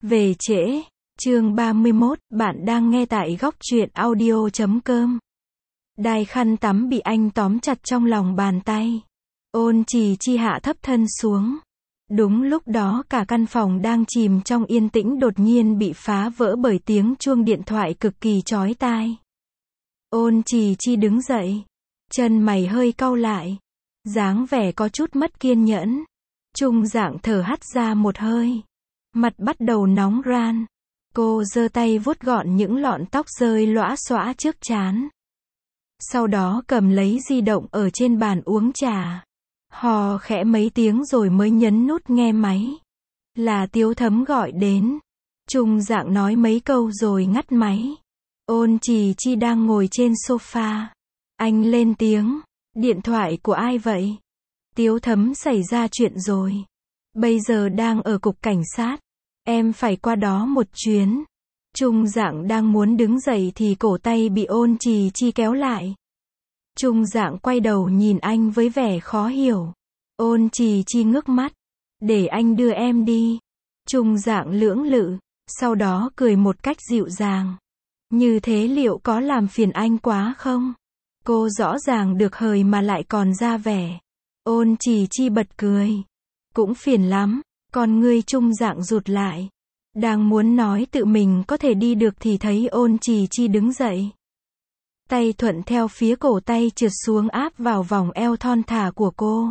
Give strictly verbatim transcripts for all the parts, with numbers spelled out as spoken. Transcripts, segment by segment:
Về trễ, chương ba mươi mốt, bạn đang nghe tại góc truyện audio chấm com. Đai khăn tắm bị anh tóm chặt trong lòng bàn tay. Ôn Trì Chi hạ thấp thân xuống. Đúng lúc đó cả căn phòng đang chìm trong yên tĩnh đột nhiên bị phá vỡ bởi tiếng chuông điện thoại cực kỳ chói tai. Ôn Trì Chi đứng dậy. Chân mày hơi cau lại. Dáng vẻ có chút mất kiên nhẫn. Trung Dạng thở hắt ra một hơi. Mặt bắt đầu nóng ran. Cô giơ tay vuốt gọn những lọn tóc rơi lõa xõa trước trán. Sau đó cầm lấy di động ở trên bàn uống trà. Hò khẽ mấy tiếng rồi mới nhấn nút nghe máy. Là Tiếu Thấm gọi đến. Trung Dạng nói mấy câu rồi ngắt máy. Ôn Trì Chi đang ngồi trên sofa. Anh lên tiếng. Điện thoại của ai vậy? Tiếu Thấm xảy ra chuyện rồi. Bây giờ đang ở cục cảnh sát. Em phải qua đó một chuyến. Trung Dạng đang muốn đứng dậy thì cổ tay bị Ôn Trì Chi kéo lại. Trung Dạng quay đầu nhìn anh với vẻ khó hiểu. Ôn Trì Chi ngước mắt. Để anh đưa em đi. Trung Dạng lưỡng lự. Sau đó cười một cách dịu dàng. Như thế liệu có làm phiền anh quá không? Cô rõ ràng được hời mà lại còn ra vẻ. Ôn Trì Chi bật cười. Cũng phiền lắm. Con ngươi Trung Dạng rụt lại. Đang muốn nói tự mình có thể đi được thì thấy Ôn Trì Chi đứng dậy. Tay thuận theo phía cổ tay trượt xuống áp vào vòng eo thon thả của cô.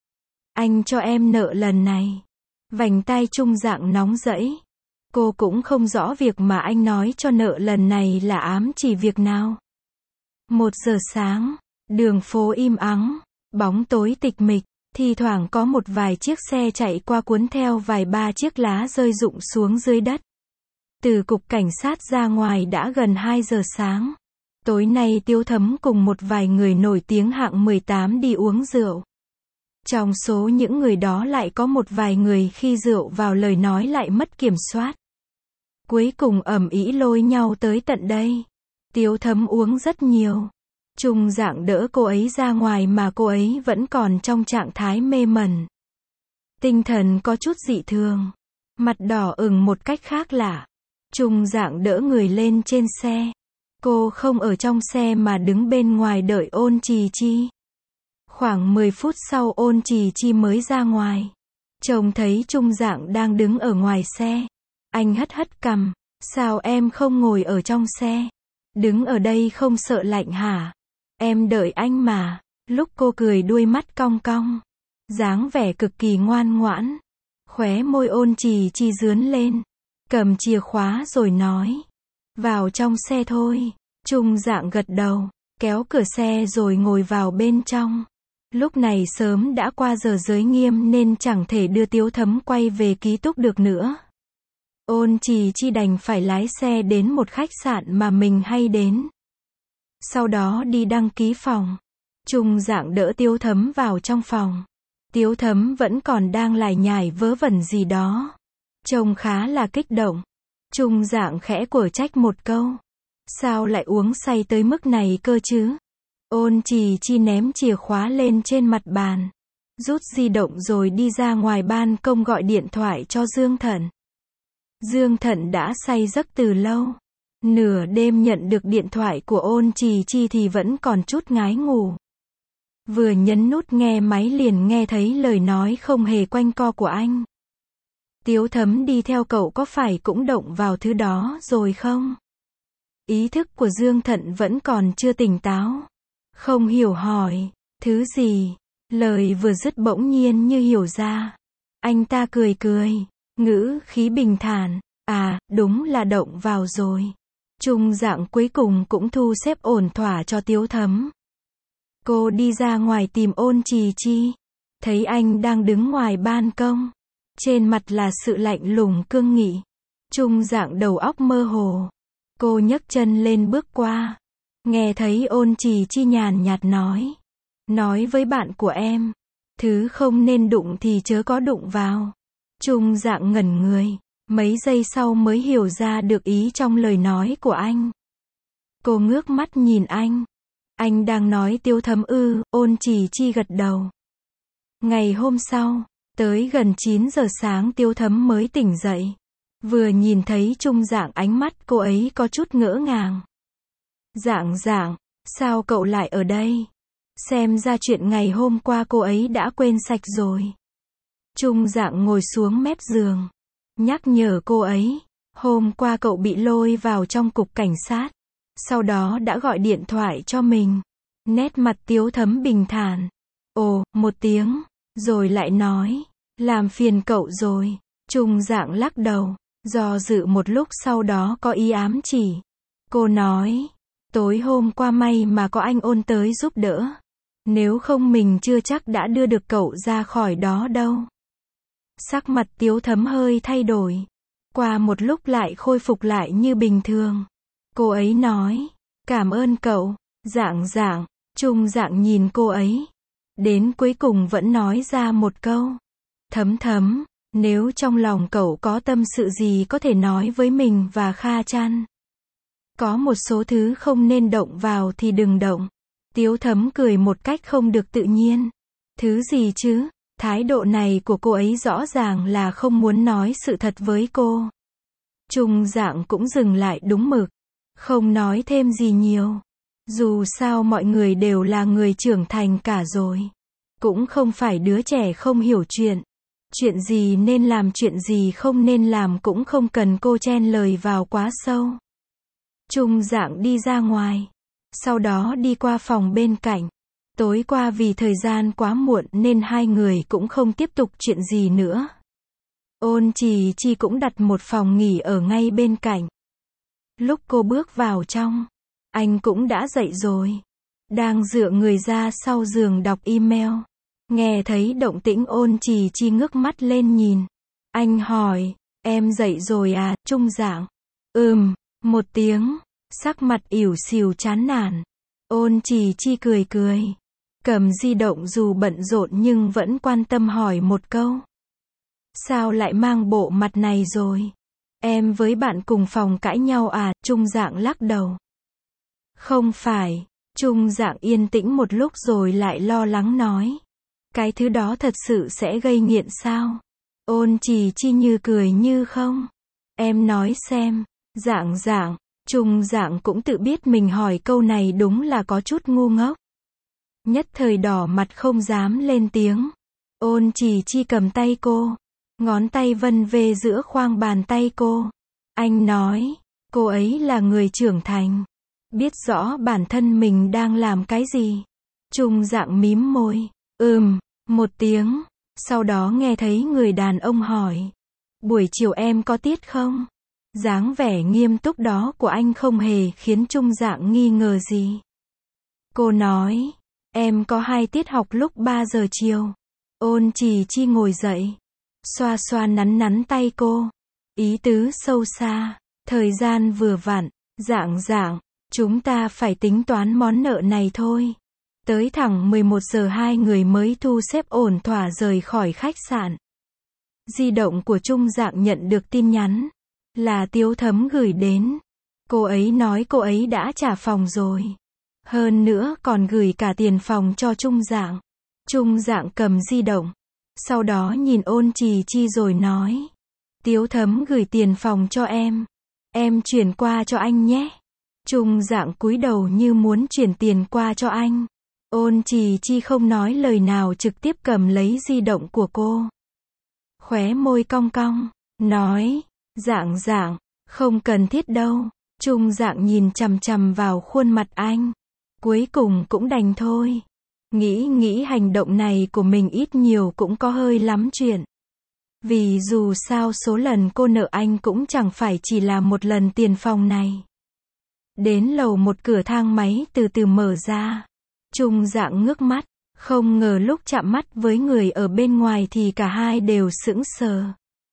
Anh cho em nợ lần này. Vành tai Trung Dạng nóng rẫy. Cô cũng không rõ việc mà anh nói cho nợ lần này là ám chỉ việc nào. Một giờ sáng, đường phố im ắng, bóng tối tịch mịch. Thi thoảng có một vài chiếc xe chạy qua cuốn theo vài ba chiếc lá rơi rụng xuống dưới đất. Từ cục cảnh sát ra ngoài đã gần hai giờ sáng. Tối nay Tiếu Thấm cùng một vài người nổi tiếng hạng mười tám đi uống rượu. Trong số những người đó lại có một vài người khi rượu vào lời nói lại mất kiểm soát. Cuối cùng ầm ĩ lôi nhau tới tận đây. Tiếu Thấm uống rất nhiều. Trung Dạng đỡ cô ấy ra ngoài mà cô ấy vẫn còn trong trạng thái mê mẩn. Tinh thần có chút dị thường. Mặt đỏ ửng một cách khác lạ. Trung Dạng đỡ người lên trên xe. Cô không ở trong xe mà đứng bên ngoài đợi Ôn Trì Chi. Khoảng mười phút sau Ôn Trì Chi mới ra ngoài. Trông thấy Trung Dạng đang đứng ở ngoài xe. Anh hất hất cằm. Sao em không ngồi ở trong xe? Đứng ở đây không sợ lạnh hả? Em đợi anh mà. Lúc cô cười đuôi mắt cong cong. Dáng vẻ cực kỳ ngoan ngoãn. Khóe môi Ôn Trì Chi rướn lên. Cầm chìa khóa rồi nói. Vào trong xe thôi. Trung Dạng gật đầu. Kéo cửa xe rồi ngồi vào bên trong. Lúc này sớm đã qua giờ giới nghiêm nên chẳng thể đưa Tiếu Thấm quay về ký túc được nữa. Ôn Trì Chi đành phải lái xe đến một khách sạn mà mình hay đến. Sau đó đi đăng ký phòng. Trung Dạng đỡ Tiếu Thấm vào trong phòng. Tiếu Thấm vẫn còn đang lải nhải vớ vẩn gì đó. Trông khá là kích động. Trung Dạng khẽ quở trách một câu. Sao lại uống say tới mức này cơ chứ? Ôn Trì Chi ném chìa khóa lên trên mặt bàn. Rút di động rồi đi ra ngoài ban công gọi điện thoại cho Dương Thận. Dương Thận đã say giấc từ lâu. Nửa đêm nhận được điện thoại của Ôn Trì Chi thì vẫn còn chút ngái ngủ. Vừa nhấn nút nghe máy liền nghe thấy lời nói không hề quanh co của anh. Tiếu Thấm đi theo cậu có phải cũng động vào thứ đó rồi không? Ý thức của Dương Thận vẫn còn chưa tỉnh táo. Không hiểu hỏi. Thứ gì? Lời vừa dứt bỗng nhiên như hiểu ra. Anh ta cười cười. Ngữ khí bình thản. À, đúng là động vào rồi. Trung Dạng cuối cùng cũng thu xếp ổn thỏa cho Tiếu Thấm. Cô đi ra ngoài tìm Ôn Trì Chi. Thấy anh đang đứng ngoài ban công. Trên mặt là sự lạnh lùng cương nghị. Trung Dạng đầu óc mơ hồ. Cô nhấc chân lên bước qua. Nghe thấy Ôn Trì Chi nhàn nhạt nói. Nói với bạn của em. Thứ không nên đụng thì chớ có đụng vào. Trung Dạng ngẩn người. Mấy giây sau mới hiểu ra được ý trong lời nói của anh. Cô ngước mắt nhìn anh. Anh đang nói Tiếu Thấm ư? Ôn Trì Chi gật đầu. Ngày hôm sau, tới gần chín giờ sáng Tiếu Thấm mới tỉnh dậy. Vừa nhìn thấy Trung Dạng ánh mắt cô ấy có chút ngỡ ngàng. Dạng Dạng, sao cậu lại ở đây? Xem ra chuyện ngày hôm qua cô ấy đã quên sạch rồi. Trung Dạng ngồi xuống mép giường, nhắc nhở cô ấy, hôm qua cậu bị lôi vào trong cục cảnh sát, sau đó đã gọi điện thoại cho mình. Nét mặt Tiếu Thấm bình thản. Ồ, một tiếng, rồi lại nói, làm phiền cậu rồi. Trung Dạng lắc đầu, do dự một lúc sau đó có ý ám chỉ. Cô nói, tối hôm qua may mà có anh Ôn tới giúp đỡ. Nếu không mình chưa chắc đã đưa được cậu ra khỏi đó đâu. Sắc mặt Tiếu Thấm hơi thay đổi. Qua một lúc lại khôi phục lại như bình thường. Cô ấy nói, cảm ơn cậu. Dạng Dạng, Trung Dạng nhìn cô ấy. Đến cuối cùng vẫn nói ra một câu. Thấm Thấm, nếu trong lòng cậu có tâm sự gì có thể nói với mình và Kha Chăn. Có một số thứ không nên động vào thì đừng động. Tiếu Thấm cười một cách không được tự nhiên. Thứ gì chứ? Thái độ này của cô ấy rõ ràng là không muốn nói sự thật với cô. Trung Dạng cũng dừng lại đúng mực. Không nói thêm gì nhiều. Dù sao mọi người đều là người trưởng thành cả rồi. Cũng không phải đứa trẻ không hiểu chuyện. Chuyện gì nên làm chuyện gì không nên làm cũng không cần cô chen lời vào quá sâu. Trung Dạng đi ra ngoài. Sau đó đi qua phòng bên cạnh. Tối qua vì thời gian quá muộn nên hai người cũng không tiếp tục chuyện gì nữa. Ôn Trì Chi cũng đặt một phòng nghỉ ở ngay bên cạnh. Lúc cô bước vào trong, anh cũng đã dậy rồi. Đang dựa người ra sau giường đọc email. Nghe thấy động tĩnh Ôn Trì Chi ngước mắt lên nhìn. Anh hỏi, em dậy rồi à, Trung Dạng? Ừm, một tiếng, sắc mặt ỉu xìu chán nản. Ôn Trì Chi cười cười. Cầm di động dù bận rộn nhưng vẫn quan tâm hỏi một câu. Sao lại mang bộ mặt này rồi? Em với bạn cùng phòng cãi nhau à? Trung Dạng lắc đầu. Không phải. Trung Dạng yên tĩnh một lúc rồi lại lo lắng nói. Cái thứ đó thật sự sẽ gây nghiện sao? Ôn Trì Chi như cười như không. Em nói xem. Dạng Dạng. Trung Dạng cũng tự biết mình hỏi câu này đúng là có chút ngu ngốc. Nhất thời đỏ mặt không dám lên tiếng. Ôn Trì Chi cầm tay cô. Ngón tay vân về giữa khoang bàn tay cô. Anh nói, cô ấy là người trưởng thành. Biết rõ bản thân mình đang làm cái gì. Trung Dạng mím môi. Ừm, một tiếng. Sau đó nghe thấy người đàn ông hỏi. Buổi chiều em có tiết không? Dáng vẻ nghiêm túc đó của anh không hề khiến Trung Dạng nghi ngờ gì. Cô nói, em có hai tiết học lúc ba giờ chiều. Ôn Trì Chi ngồi dậy. Xoa xoa nắn nắn tay cô. Ý tứ sâu xa. Thời gian vừa vặn. Dạng Dạng, chúng ta phải tính toán món nợ này thôi. Tới thẳng mười một giờ hai người mới thu xếp ổn thỏa rời khỏi khách sạn. Di động của Trung Dạng nhận được tin nhắn. Là Tiếu Thấm gửi đến. Cô ấy nói cô ấy đã trả phòng rồi. Hơn nữa còn gửi cả tiền phòng cho Trung Dạng. Trung Dạng cầm di động. Sau đó nhìn Ôn Trì Chi rồi nói. Tiếu Thấm gửi tiền phòng cho em. Em chuyển qua cho anh nhé. Trung Dạng cúi đầu như muốn chuyển tiền qua cho anh. Ôn Trì Chi không nói lời nào trực tiếp cầm lấy di động của cô. Khóe môi cong cong. Nói. Dạng Dạng, không cần thiết đâu. Trung Dạng nhìn chằm chằm vào khuôn mặt anh. Cuối cùng cũng đành thôi. Nghĩ nghĩ hành động này của mình ít nhiều cũng có hơi lắm chuyện. Vì dù sao số lần cô nợ anh cũng chẳng phải chỉ là một lần tiền phòng này. Đến lầu một cửa thang máy từ từ mở ra. Trung Dạng ngước mắt. Không ngờ lúc chạm mắt với người ở bên ngoài thì cả hai đều sững sờ.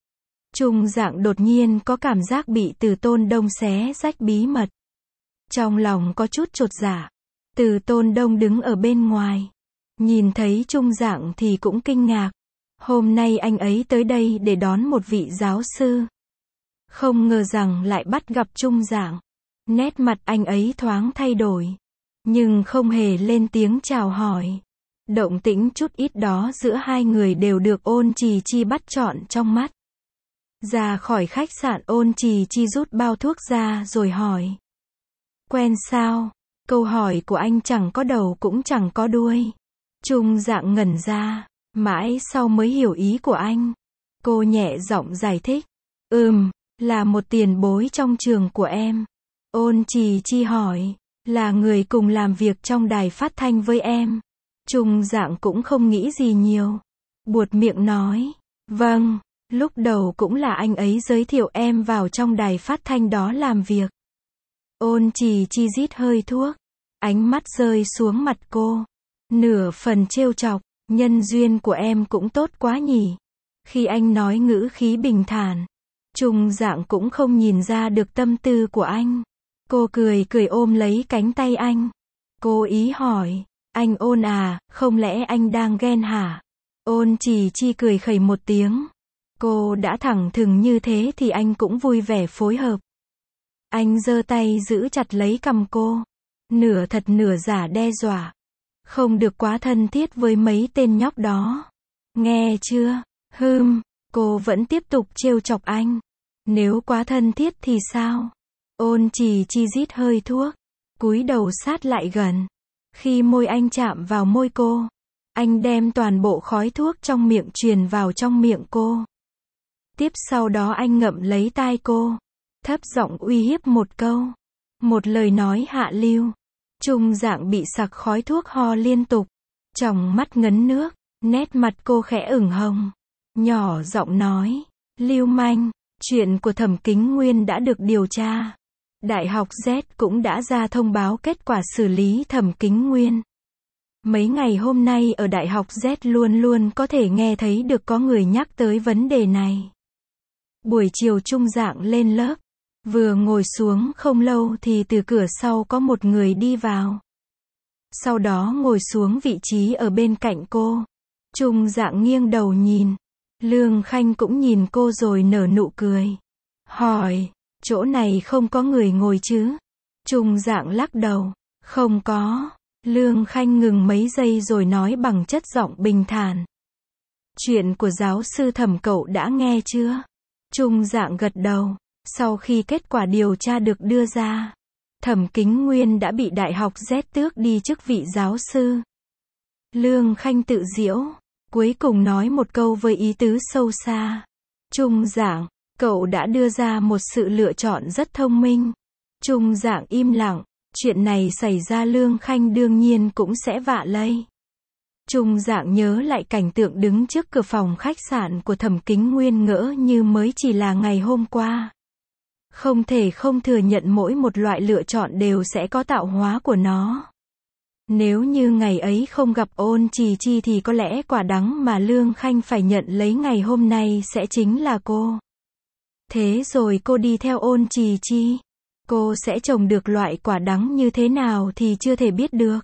Trung Dạng đột nhiên có cảm giác bị Từ Tôn Đông xé rách bí mật. Trong lòng có chút chột dạ. Từ Tôn Đông đứng ở bên ngoài. Nhìn thấy Trung Dạng thì cũng kinh ngạc. Hôm nay anh ấy tới đây để đón một vị giáo sư. Không ngờ rằng lại bắt gặp Trung Dạng. Nét mặt anh ấy thoáng thay đổi. Nhưng không hề lên tiếng chào hỏi. Động tĩnh chút ít đó giữa hai người đều được Ôn Trì Chi bắt trọn trong mắt. Ra khỏi khách sạn, Ôn Trì Chi rút bao thuốc ra rồi hỏi. Quen sao? Câu hỏi của anh chẳng có đầu cũng chẳng có đuôi. Trung Dạng ngẩn ra, mãi sau mới hiểu ý của anh. Cô nhẹ giọng giải thích. Ừm, là một tiền bối trong trường của em. Ôn Trì Chi hỏi, là người cùng làm việc trong đài phát thanh với em. Trung Dạng cũng không nghĩ gì nhiều. Buột miệng nói, vâng, lúc đầu cũng là anh ấy giới thiệu em vào trong đài phát thanh đó làm việc. Ôn Trì Chi rít hơi thuốc, ánh mắt rơi xuống mặt cô. Nửa phần trêu chọc, nhân duyên của em cũng tốt quá nhỉ. Khi anh nói ngữ khí bình thản, Trung Dạng cũng không nhìn ra được tâm tư của anh. Cô cười cười ôm lấy cánh tay anh. Cô ý hỏi, anh Ôn à, không lẽ anh đang ghen hả? Ôn Trì Chi cười khẩy một tiếng. Cô đã thẳng thừng như thế thì anh cũng vui vẻ phối hợp. Anh giơ tay giữ chặt lấy cằm cô, nửa thật nửa giả đe dọa. Không được quá thân thiết với mấy tên nhóc đó. Nghe chưa? Hừm, cô vẫn tiếp tục trêu chọc anh. Nếu quá thân thiết thì sao? Ôn Trì Chi rít hơi thuốc, cúi đầu sát lại gần. Khi môi anh chạm vào môi cô, anh đem toàn bộ khói thuốc trong miệng truyền vào trong miệng cô. Tiếp sau đó anh ngậm lấy tai cô, thấp giọng uy hiếp một câu. Một lời nói hạ lưu. Trung Dạng bị sặc khói thuốc ho liên tục. Tròng mắt ngấn nước, nét mặt cô khẽ ửng hồng. Nhỏ giọng nói, lưu manh, chuyện của Thẩm Kính Nguyên đã được điều tra. Đại học Z cũng đã ra thông báo kết quả xử lý Thẩm Kính Nguyên. Mấy ngày hôm nay ở Đại học Z luôn luôn có thể nghe thấy được có người nhắc tới vấn đề này. Buổi chiều Trung Dạng lên lớp, vừa ngồi xuống không lâu thì từ cửa sau có một người đi vào. Sau đó ngồi xuống vị trí ở bên cạnh cô. Trung Dạng nghiêng đầu nhìn. Lương Khanh cũng nhìn cô rồi nở nụ cười. Hỏi, chỗ này không có người ngồi chứ? Trung Dạng lắc đầu. Không có. Lương Khanh ngừng mấy giây rồi nói bằng chất giọng bình thản. Chuyện của giáo sư Thẩm cậu đã nghe chưa? Trung Dạng gật đầu. Sau khi kết quả điều tra được đưa ra, Thẩm Kính Nguyên đã bị Đại học Z tước đi chức vị giáo sư. Lương Khanh tự giễu, cuối cùng nói một câu với ý tứ sâu xa. Trung Dạng, cậu đã đưa ra một sự lựa chọn rất thông minh. Trung Dạng im lặng, chuyện này xảy ra Lương Khanh đương nhiên cũng sẽ vạ lây. Trung Dạng nhớ lại cảnh tượng đứng trước cửa phòng khách sạn của Thẩm Kính Nguyên ngỡ như mới chỉ là ngày hôm qua. Không thể không thừa nhận mỗi một loại lựa chọn đều sẽ có tạo hóa của nó. Nếu như ngày ấy không gặp Ôn Trì Chi thì có lẽ quả đắng mà Lương Khanh phải nhận lấy ngày hôm nay sẽ chính là cô. Thế rồi cô đi theo Ôn Trì Chi, cô sẽ trồng được loại quả đắng như thế nào thì chưa thể biết được.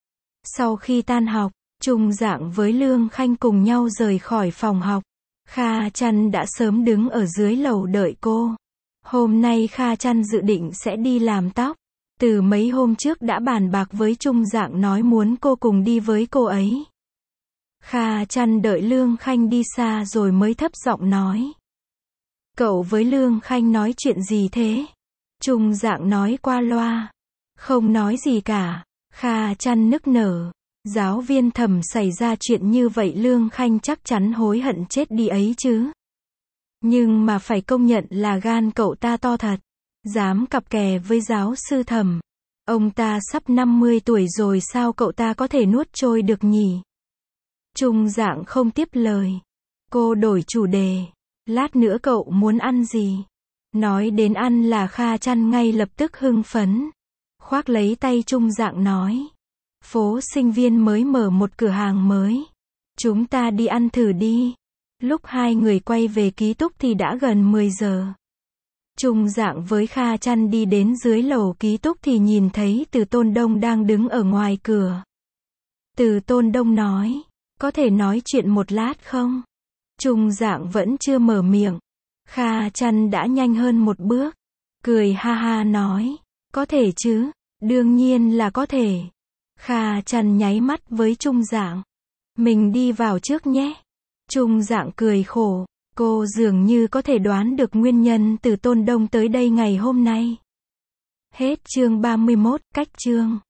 Sau khi tan học, Trung Dạng với Lương Khanh cùng nhau rời khỏi phòng học. Kha Chăn đã sớm đứng ở dưới lầu đợi cô. Hôm nay Kha Chăn dự định sẽ đi làm tóc. Từ mấy hôm trước đã bàn bạc với Trung Dạng nói muốn cô cùng đi với cô ấy. Kha Chăn đợi Lương Khanh đi xa rồi mới thấp giọng nói. Cậu với Lương Khanh nói chuyện gì thế? Trung Dạng nói qua loa. Không nói gì cả. Kha Chăn nức nở. Giáo viên Thẩm xảy ra chuyện như vậy Lương Khanh chắc chắn hối hận chết đi ấy chứ. Nhưng mà phải công nhận là gan cậu ta to thật. Dám cặp kè với giáo sư Thẩm. Ông ta sắp năm mươi tuổi rồi sao cậu ta có thể nuốt trôi được nhỉ? Trung Dạng không tiếp lời. Cô đổi chủ đề. Lát nữa cậu muốn ăn gì? Nói đến ăn là Kha Chăn ngay lập tức hưng phấn. Khoác lấy tay Trung Dạng nói. Phố sinh viên mới mở một cửa hàng mới. Chúng ta đi ăn thử đi. Lúc hai người quay về ký túc thì đã gần mười giờ. Trung Dạng với Kha Chăn đi đến dưới lầu ký túc thì nhìn thấy Từ Tôn Đông đang đứng ở ngoài cửa. Từ Tôn Đông nói, có thể nói chuyện một lát không? Trung Dạng vẫn chưa mở miệng. Kha Chăn đã nhanh hơn một bước. Cười ha ha nói, có thể chứ, đương nhiên là có thể. Kha Chăn nháy mắt với Trung Dạng. Mình đi vào trước nhé. Trung Dạng cười khổ. Cô dường như có thể đoán được nguyên nhân từ Tôn Đông tới đây ngày hôm nay. Hết chương ba mươi mốt, cách chương.